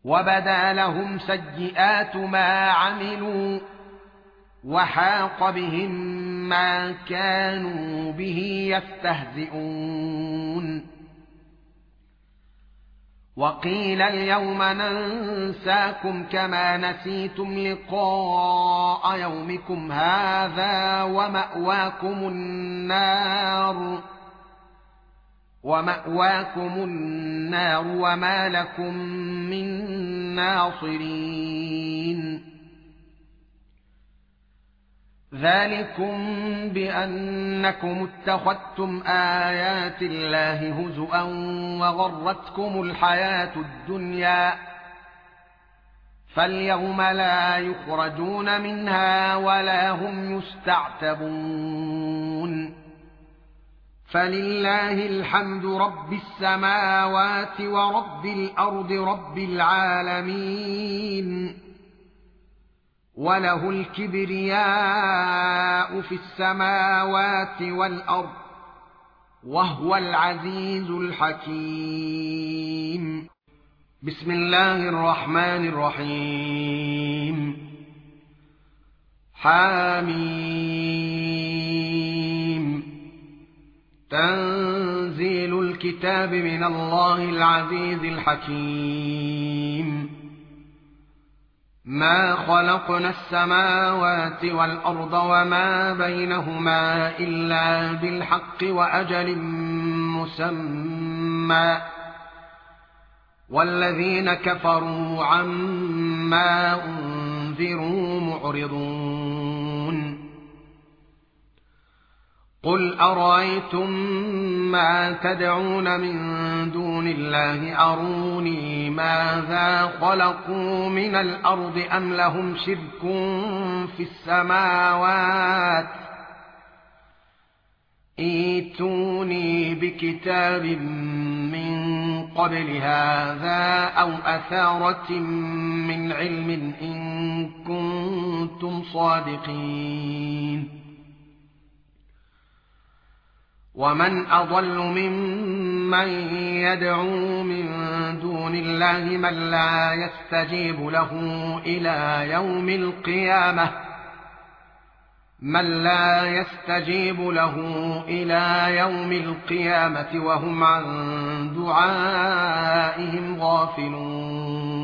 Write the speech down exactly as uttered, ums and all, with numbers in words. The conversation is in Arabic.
وبدا لهم سيئات ما عملوا وحاق بهم ما كانوا به يستهزئون وقيل اليوم ننساكم كما نسيتم لقاء يومكم هذا ومأواكم النار ومأواكم النار وما لكم من ناصرين ذلكم بأنكم اتخذتم آيات الله هزؤا وغرتكم الحياة الدنيا فاليوم لا يخرجون منها ولا هم يستعتبون فلله الحمد رب السماوات ورب الأرض رب العالمين وله الكبرياء في السماوات والأرض وهو العزيز الحكيم بسم الله الرحمن الرحيم حميم تنزيل الكتاب من الله العزيز الحكيم ما خلقنا السماوات والأرض وما بينهما إلا بالحق وأجل مسمى والذين كفروا عما أنذروا معرضون قل أرأيتم ما تدعون من دون الله أروني ماذا خلقوا من الأرض أم لهم شرك في السماوات ائتوني بكتاب من قبل هذا أو أثارة من علم إن كنتم صادقين ومن أضل ممن يدعو من دون الله من لا يستجيب له إلى يوم القيامة من لا يستجيب له إلى يوم القيامة وهم عن دعائهم غافلون